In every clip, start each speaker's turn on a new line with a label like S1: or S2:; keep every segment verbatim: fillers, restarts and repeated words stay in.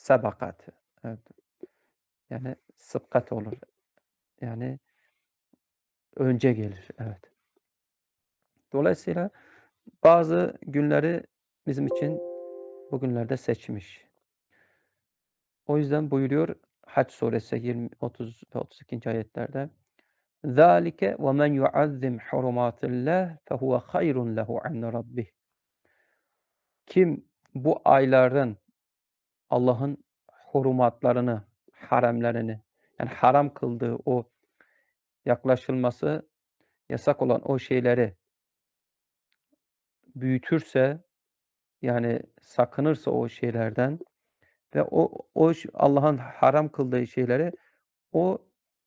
S1: Sebakat. Evet. Yani sıbkat olur. Yani önce gelir. Evet. Dolayısıyla bazı günleri bizim için bugünlerde seçmiş. O yüzden buyuruyor Hac suresi yirmi, otuz ve otuz ikinci ayetlerde ذَٰلِكَ وَمَنْ يُعَظِّمْ حُرُمَاتِ اللّٰهِ فَهُوَ خَيْرٌ لَهُ عِنْدَ رَبِّهِ. Kim bu ayların Allah'ın hurumatlarını, haremlerini, yani haram kıldığı o yaklaşılması yasak olan o şeyleri büyütürse, yani sakınırsa o şeylerden ve o o ş Allah'ın haram kıldığı şeyleri o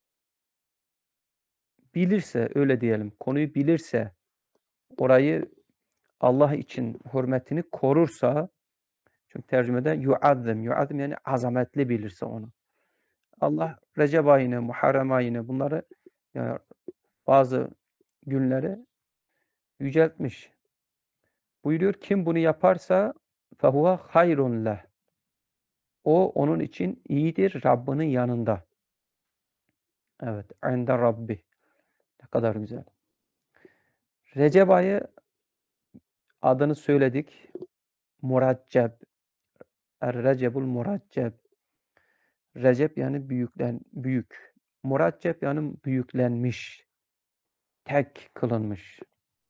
S1: bilirse, öyle diyelim, konuyu bilirse, orayı Allah için hürmetini korursa, çünkü tercümede yuazzim, yuazzim yani azametli bilirse onu. Allah Recep ayını, Muharrem ayını bunları yani bazı günleri yüceltmiş. Buyuruyor kim bunu yaparsa fehuve hayrun leh. O onun için iyidir Rabbinin yanında. Evet, inde Rabbi. Ne kadar güzel. Recep ayı adını söyledik. Muracceb. Er-Recebul Muracceb. Recep yani büyüklen büyük. Muracceb yani büyüklenmiş. Tek kılınmış.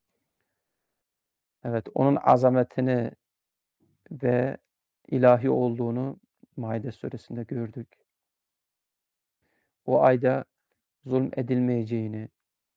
S1: Evet, onun azametini ve ilahi olduğunu Maide suresinde gördük. O ayda zulm edilmeyeceğini,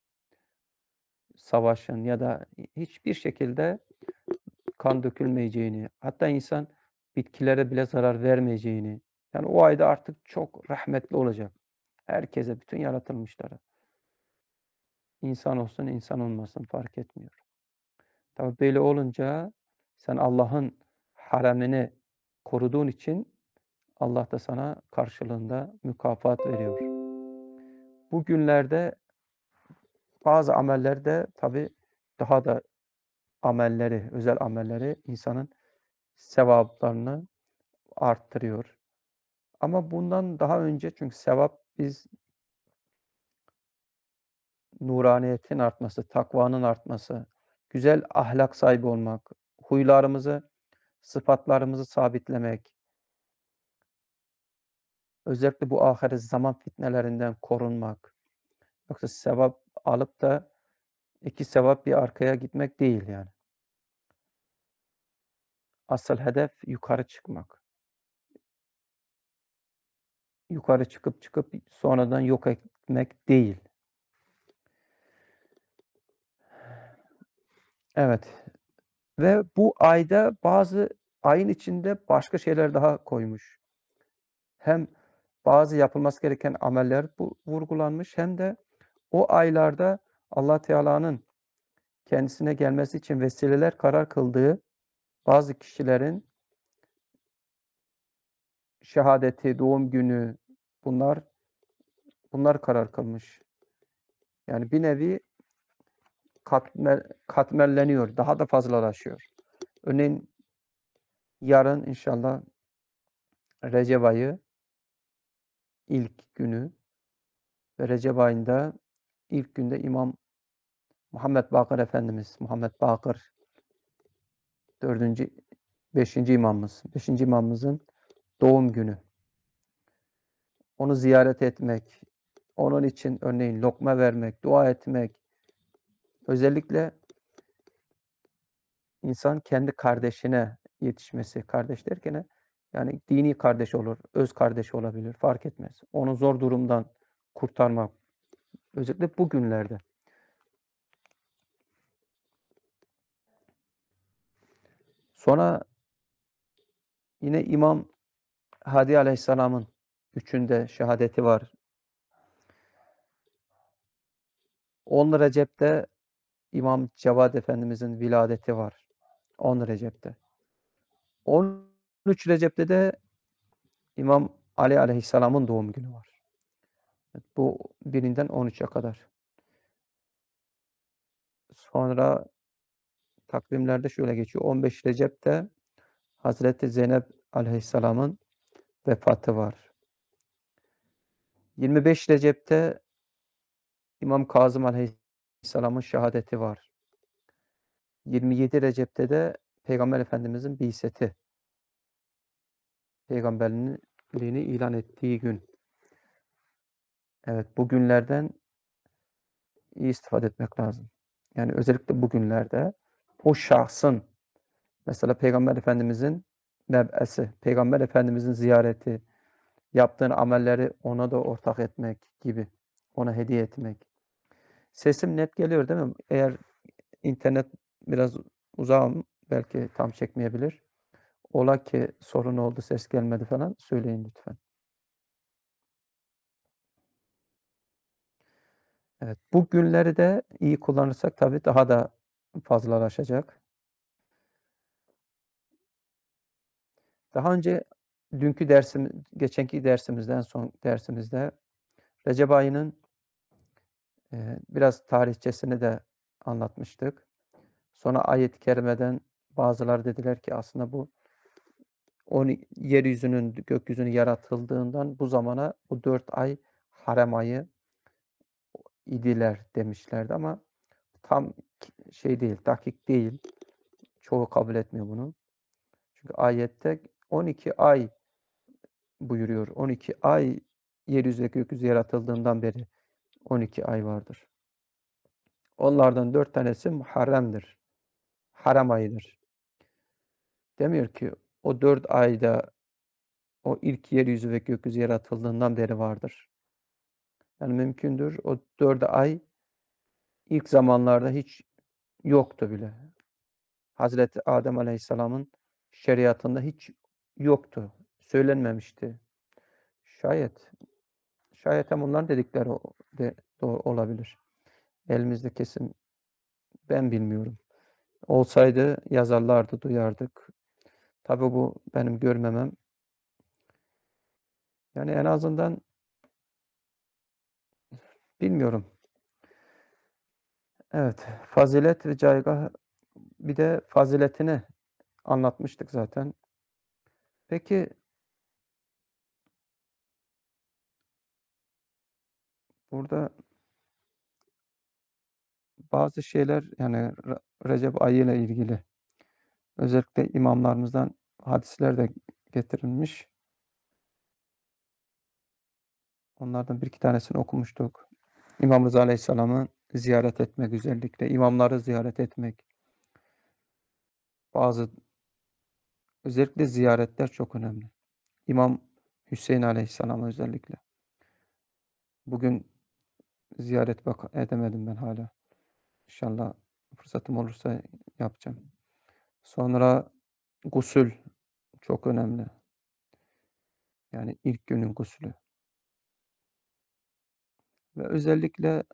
S1: savaşın ya da hiçbir şekilde kan dökülmeyeceğini, hatta insan bitkilere bile zarar vermeyeceğini, yani o ayda artık çok rahmetli olacak. Herkese, bütün yaratılmışlara. İnsan olsun, insan olmasın fark etmiyor. Tabii böyle olunca sen Allah'ın haremini koruduğun için Allah da sana karşılığında mükafat veriyor. Bu günlerde bazı amellerde tabii daha da amelleri, özel amelleri insanın sevaplarını arttırıyor. Ama bundan daha önce çünkü sevap biz nuraniyetin artması, takvanın artması, güzel ahlak sahibi olmak, huylarımızı, sıfatlarımızı sabitlemek, özellikle bu ahiret zaman fitnelerinden korunmak. Yoksa sevap alıp da iki sevap bir arkaya gitmek değil yani. Asıl hedef yukarı çıkmak. Yukarı çıkıp çıkıp sonradan yok etmek değil. Evet. Ve bu ayda bazı ayın içinde başka şeyler daha koymuş. Hem bazı yapılması gereken ameller bu vurgulanmış hem de o aylarda Allah Teala'nın kendisine gelmesi için vesileler karar kıldığı bazı kişilerin şehadeti, doğum günü bunlar bunlar karar kılmış. Yani bir nevi katmer, katmerleniyor, daha da fazlalaşıyor. Örneğin yarın inşallah Recep ayı ilk günü ve Recep ayında ilk günde İmam Muhammed Bakır Efendimiz, Muhammed Bakır dördüncü, beşinci imamımız, beşinci imamımızın doğum günü. Onu ziyaret etmek, onun için örneğin lokma vermek, dua etmek, özellikle insan kendi kardeşine yetişmesi, kardeş derken yani dini kardeş olur, öz kardeş olabilir, fark etmez. Onu zor durumdan kurtarmak, özellikle bu günlerde. Sonra yine İmam Hadi Aleyhisselam'ın üçünde şehadeti var. on Recep'te İmam Cevad Efendimizin viladeti var. on Recep'te. on üç Recep'te de İmam Ali Aleyhisselam'ın doğum günü var. Bu birinden on üçe kadar. Sonra takvimlerde şöyle geçiyor. on beş Recep'te Hazreti Zeynep Aleyhisselam'ın vefatı var. yirmi beş Recep'te İmam Kazım Aleyhisselam'ın şehadeti var. yirmi yedi Recep'te de Peygamber Efendimizin bi'seti. Peygamberliğini ilan ettiği gün. Evet, bu günlerden iyi istifade etmek lazım. Yani özellikle bu günlerde o şahsın, mesela Peygamber Efendimizin meb'esi, Peygamber Efendimizin ziyareti, yaptığın amelleri ona da ortak etmek gibi, ona hediye etmek. Sesim net geliyor değil mi? Eğer internet biraz uzağım, belki tam çekmeyebilir. Ola ki sorun oldu, ses gelmedi falan, söyleyin lütfen. Evet, bu günleri de iyi kullanırsak tabii daha da fazlalaşacak. Daha önce dünkü dersim geçenki dersimizden son dersimizde Recep ayının, eee, biraz tarihçesini de anlatmıştık. Sonra ayet-i kerimeden bazıları dediler ki aslında bu on yeryüzünün, gökyüzünün yaratıldığından bu zamana bu dört ay harem ayı idiler demişlerdi ama tam şey değil, dakik değil. Çoğu kabul etmiyor bunu. Çünkü ayette on iki ay buyuruyor. on iki ay yeryüzü ve gökyüzü yaratıldığından beri on iki ay vardır. Onlardan dört tanesi muharremdir. Haram ayıdır. Demiyor ki o dört ayda o ilk yeryüzü ve gökyüzü yaratıldığından beri vardır. Yani mümkündür o dört ay ilk zamanlarda hiç yoktu bile. Hazreti Adem Aleyhisselam'ın şeriatında hiç yoktu. Söylenmemişti. Şayet, şayet hem onların dedikleri o de doğru olabilir. Elimizde kesin ben bilmiyorum. Olsaydı yazarlardı, duyardık. Tabii bu benim görmemem. Yani en azından bilmiyorum. Evet, fazilet ve caygah, bir de faziletini anlatmıştık zaten. Peki burada bazı şeyler yani Re Recep ayıyla ilgili özellikle imamlarımızdan hadisler de getirilmiş. Onlardan bir iki tanesini okumuştuk. İmam Rıza Aleyhisselam'ı ziyaret etmek özellikle, imamları ziyaret etmek. Bazı özellikle ziyaretler çok önemli. İmam Hüseyin Aleyhisselam'a özellikle. Bugün ziyaret bak edemedim ben hala. İnşallah fırsatım olursa yapacağım. Sonra gusül çok önemli. Yani ilk günün gusülü. Ve özellikle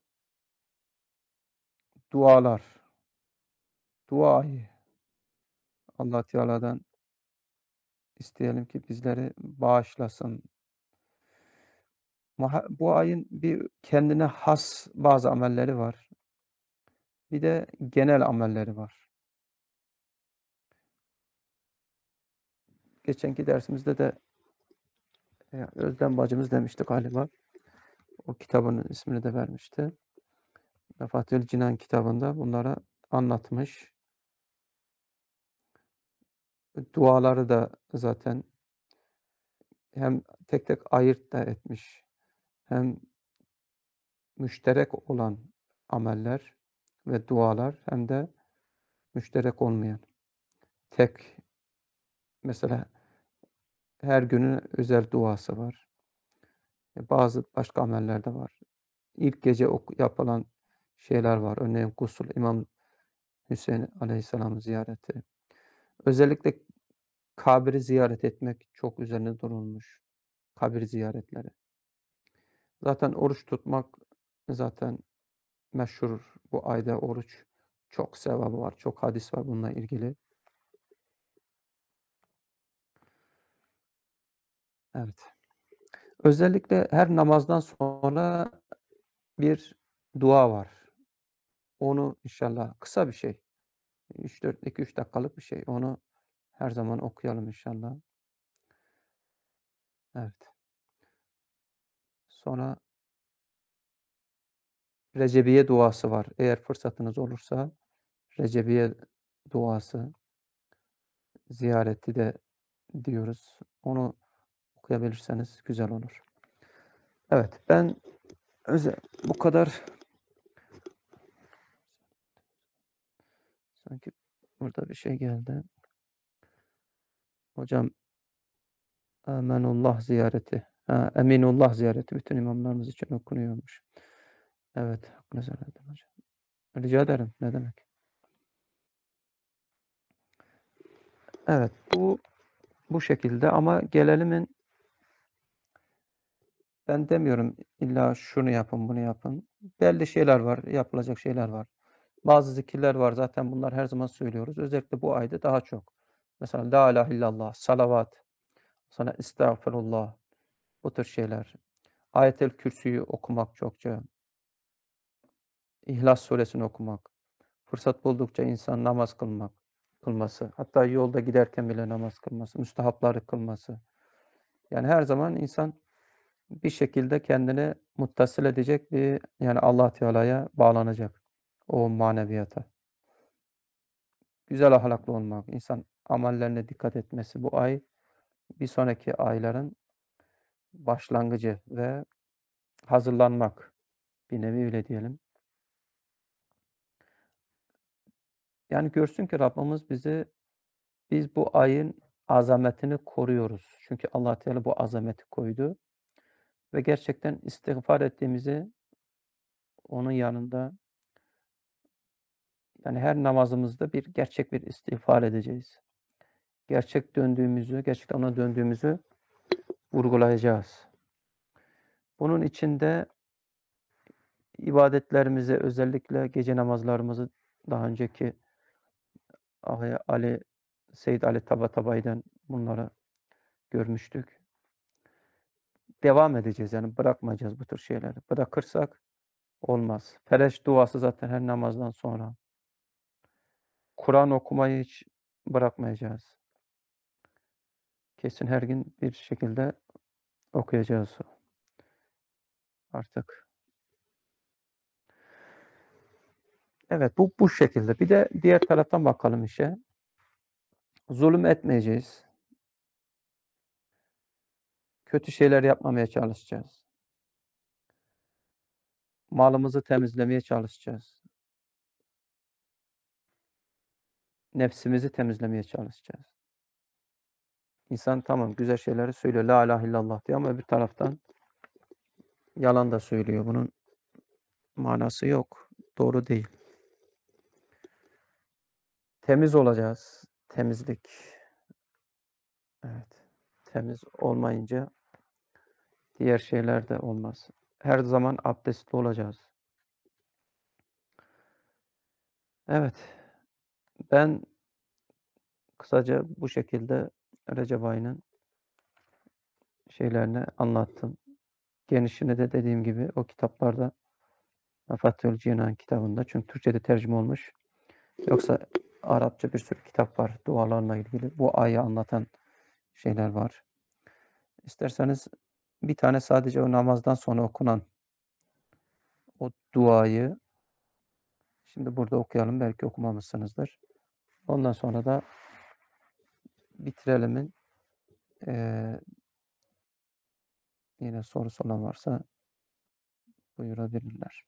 S1: dualar. Dua ayı. Allah Teala'dan isteyelim ki bizleri bağışlasın. Maha bu ayın bir kendine has bazı amelleri var. Bir de genel amelleri var. Geçenki dersimizde de eee, Özlem bacımız demişti galiba. O kitabının ismini de vermişti. Vefatül Cinan kitabında bunları anlatmış. Duaları da zaten hem tek tek ayırt da etmiş. Hem müşterek olan ameller ve dualar hem de müşterek olmayan. Tek mesela her günün özel duası var. E, bazı başka ameller de var. İlk gece ok yapılan şeyler var. Örneğin gusül, İmam Hüseyin Aleyhisselam'ın ziyareti. Özellikle kabri ziyaret etmek çok üzerine durulmuş. Kabir ziyaretleri. Zaten oruç tutmak zaten meşhur. Bu ayda oruç çok sevabı var. Çok hadis var bununla ilgili. Evet. Özellikle her namazdan sonra bir dua var. Onu inşallah kısa bir şey. üç dört iki üç dakikalık bir şey. Onu her zaman okuyalım inşallah. Evet. Sonra Recebiye duası var. Eğer fırsatınız olursa Recebiye duası ziyareti de diyoruz. Onu okuyabilirseniz güzel olur. Evet, ben öze bu kadar sanki burada bir şey geldi. Hocam Emenullah ziyareti. Ha, Eminullah ziyareti bütün imamlarımız için okunuyormuş. Evet, hakkınızı helal edin hocam. Rica ederim. Ne demek? Evet, bu bu şekilde ama gelelimin ben demiyorum illa şunu yapın, bunu yapın. Belli şeyler var, yapılacak şeyler var. Bazı zikirler var zaten bunlar her zaman söylüyoruz. Özellikle bu ayda daha çok. Mesela la ilahe illallah, salavat, sonra estağfirullah, bu tür şeyler. Ayetel Kürsü'yü okumak çokça, İhlas Suresini okumak, fırsat buldukça insan namaz kılmak, kılması, hatta yolda giderken bile namaz kılması, müstehapları kılması. Yani her zaman insan bir şekilde kendini muttasıl edecek bir yani Allah Teala'ya bağlanacak o maneviyata. Güzel ahlaklı olmak, insan amellerine dikkat etmesi bu ay bir sonraki ayların başlangıcı ve hazırlanmak bir nevi öyle diyelim. Yani görsün ki Rabbimiz bizi biz bu ayın azametini koruyoruz. Çünkü Allah Teala bu azameti koydu ve gerçekten istiğfar ettiğimizi onun yanında yani her namazımızda bir gerçek bir istiğfar edeceğiz. Gerçek döndüğümüzü, gerçekten ona döndüğümüzü vurgulayacağız. Bunun için de ibadetlerimize özellikle gece namazlarımızı daha önceki Ağaya Ali Seyyid Ali Tabatabay'dan bunları görmüştük. Devam edeceğiz yani bırakmayacağız bu tür şeyleri. Bırakırsak olmaz. Fereş duası zaten her namazdan sonra. Kur'an okumayı hiç bırakmayacağız. Kesin her gün bir şekilde okuyacağız artık. Evet, bu bu şekilde. Bir de diğer taraftan bakalım işe. Zulüm etmeyeceğiz. Kötü şeyler yapmamaya çalışacağız. Malımızı temizlemeye çalışacağız. Nefsimizi temizlemeye çalışacağız. İnsan tamam güzel şeyleri söylüyor. La ilahe illallah diyor ama bir taraftan yalan da söylüyor. Bunun manası yok. Doğru değil. Temiz olacağız. Temizlik. Evet. Temiz olmayınca diğer şeyler de olmaz. Her zaman abdestli olacağız. Evet. Ben kısaca bu şekilde Recep ayının şeylerini anlattım. Genişini de dediğim gibi o kitaplarda Mafatihül Cinan kitabında çünkü Türkçe'de tercüme olmuş. Yoksa Arapça bir sürü kitap var dualarla ilgili. Bu ayı anlatan şeyler var. İsterseniz bir tane sadece o namazdan sonra okunan o duayı şimdi burada okuyalım. Belki okumamışsınızdır. Ondan sonra da bitirelim. Ee, yine sorusu olan varsa buyurabilirler.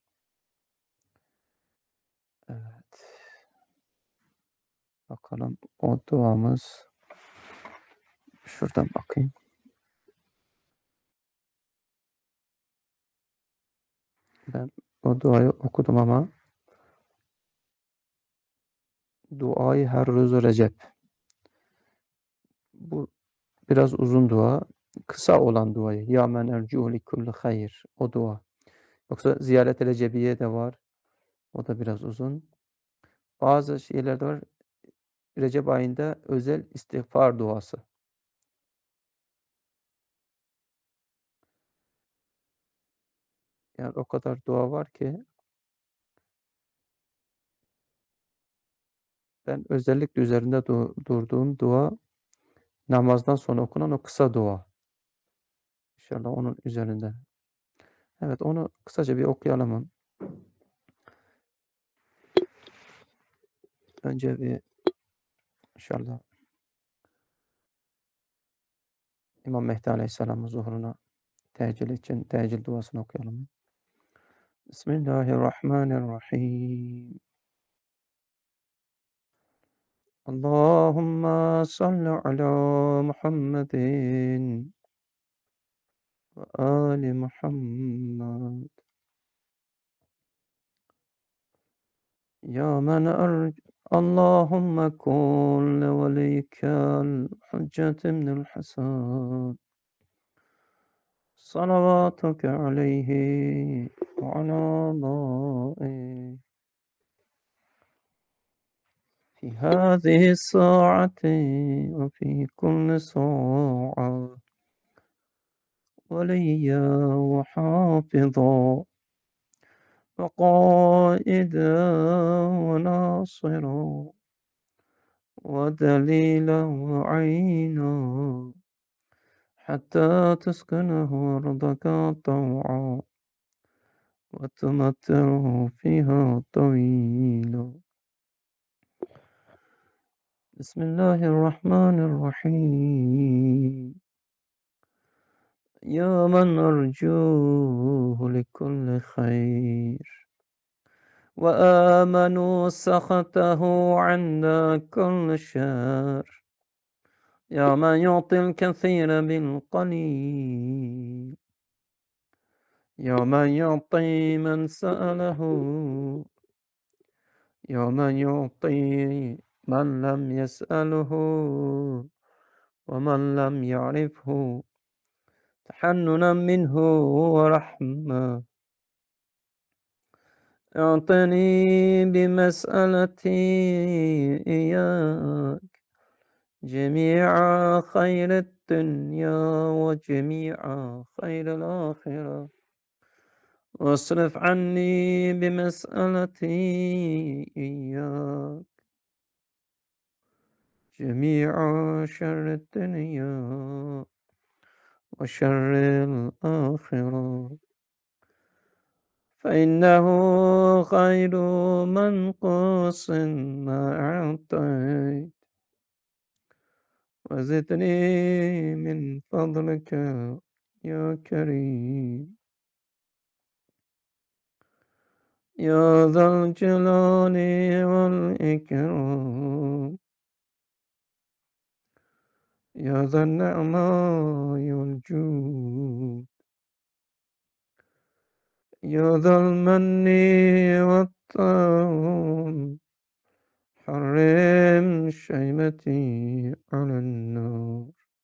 S1: Evet. Bakalım o duamız şuradan bakayım. Ben o duayı okudum ama duayı her rüzü Recep. Bu biraz uzun dua. Kısa olan duayı. Ya men ercuhu li kulli hayır. O dua. Yoksa ziyaret-i Recebiye de var. O da biraz uzun. Bazı şeyler de var. Recep ayında özel istiğfar duası. Yani o kadar dua var ki ben özellikle üzerinde du durduğum dua namazdan sonra okunan o kısa dua. İnşallah onun üzerinde. Evet, onu kısaca bir okuyalım. Önce bir inşallah İmam Mehdi Aleyhisselam'ın zuhuruna tecil için tecil duasını okuyalım. Bismillahirrahmanirrahim. Allahümme salli ala Muhammedin ve ali Muhammed. Ya men erc Allahümme kul veliykel Hüccet ibnül Hasan. صلواتك عليه وعلى آبائه في هذه الساعة وفي كل ساعة وليا وحافظا وقائدا وناصرا ودليلا وعينا حتى تسكنه أرضك طوعا وتمتعه فيها طويلا. بسم الله الرحمن الرحيم. يا من أرجوه لكل خير وآمنوا سخطه عند كل شر. يا من يعطي الكثير بالقليل. يا من يعطي من سأله. يا من يعطي من لم يسأله ومن لم يعرفه تحننا منه ورحمة. اعطني بمسألتي إياك جميع خير الدنيا وجميع خير الآخرة واصرف عني بمسألتي إياك جميع شر الدنيا وشر الآخرة فإنه خير منقوص ما أعطيت وزدني من فضلك يا كريم يا ذا الجلال والإكرام يا ذا النعماء والجود يا ذا المن والطاعون حرم شيمتي على النار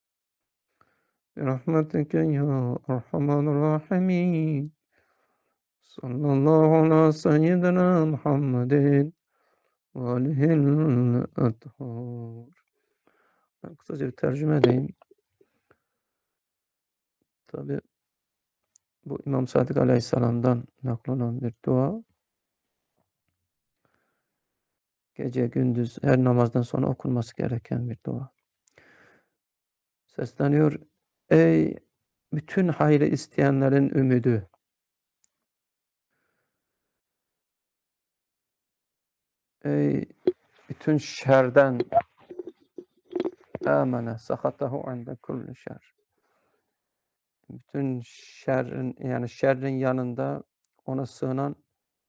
S1: برحمتك يا أرحم الراحمين. صلى الله على سيدنا محمد وآله الأطهار. Ben kısaca bir tercüme edeyim. Tabi bu İmam Sadık Aleyhisselam'dan naklanan bir dua. Gece gündüz her namazdan sonra okunması gereken bir dua. Sesleniyor. Ey bütün hayrı isteyenlerin ümidi. Ey bütün şerden amene sakatahu inde kulli şer. Bütün şerrin yani şerrin yanında ona sığınan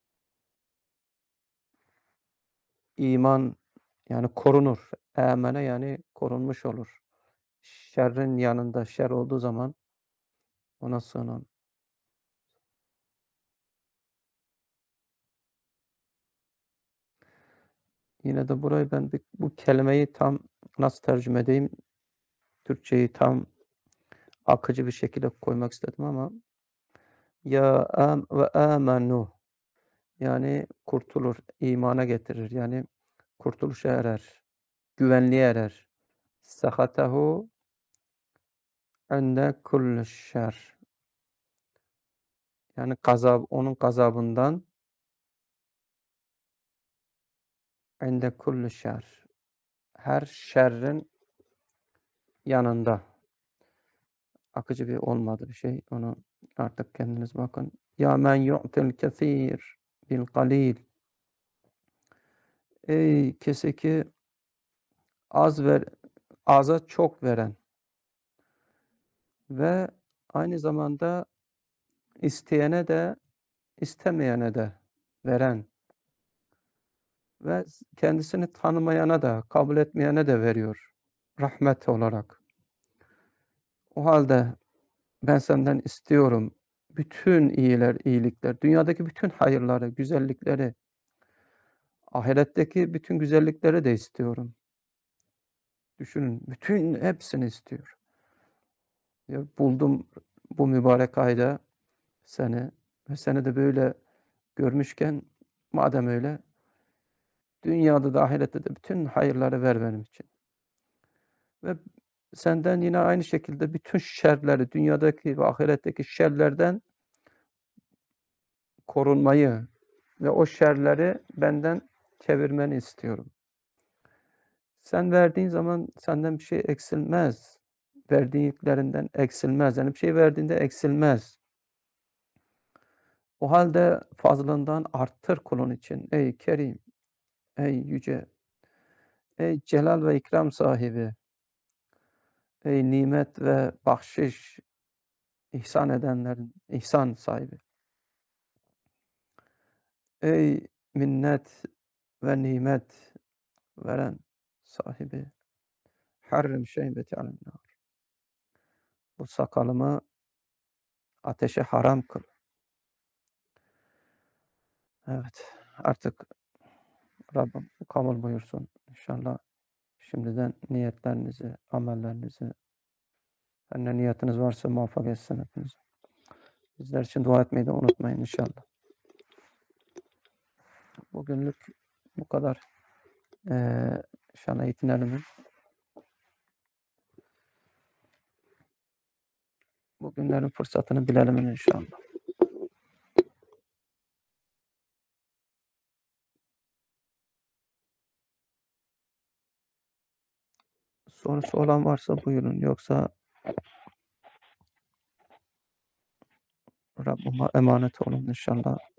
S1: iman yani korunur. Amene yani korunmuş olur. Şerrin yanında şer olduğu zaman ona sığınan. Yine de burayı ben bir, bu kelimeyi tam nasıl tercüme edeyim? Türkçeyi tam akıcı bir şekilde koymak istedim ama ya am ve amenu yani kurtulur, imana getirir. Yani kurtuluşa erer, güvenliğe erer. Sahatahu inde kulli şer. Yani gazab, onun gazabından inde kulli şer. Her şerrin yanında. akıcı bir olmadı bir şey. Onu artık kendiniz bakın. Ya men yu'til kesîr bil kalîl. Ey keseki az ver aza çok veren ve aynı zamanda isteyene de istemeyene de veren ve kendisini tanımayana da kabul etmeyene de veriyor rahmet olarak. O halde ben senden istiyorum bütün iyiler, iyilikler, dünyadaki bütün hayırları, güzellikleri, ahiretteki bütün güzellikleri de istiyorum. Düşünün, bütün hepsini istiyor. Ya buldum bu mübarek ayda seni ve seni de böyle görmüşken madem öyle dünyada da ahirette de bütün hayırları ver benim için. Ve senden yine aynı şekilde bütün şerleri, dünyadaki ve ahiretteki şerlerden korunmayı ve o şerleri benden çevirmeni istiyorum. Sen verdiğin zaman senden bir şey eksilmez. Verdiklerinden eksilmez. Yani bir şey verdiğinde eksilmez. O halde fazlından arttır kulun için. Ey Kerim, ey yüce, ey celal ve ikram sahibi, ey nimet ve bahşiş ihsan edenlerin ihsan sahibi. Ey minnet ve nimet veren sahibi. Harrim şeybeti alennar. Bu sakalımı ateşe haram kıl. Evet, artık Rabbim kabul buyursun inşallah. Şimdiden niyetlerinizi, amellerinizi, her ne niyetiniz varsa muvaffak etsin hepinizi. Bizler için dua etmeyi de unutmayın inşallah. Bugünlük bu kadar. Ee, inşallah eğitimlerimin bugünlerin fırsatını bilelim inşallah. Sorusu olan varsa buyurun. Yoksa Rabbime emanet olun inşallah.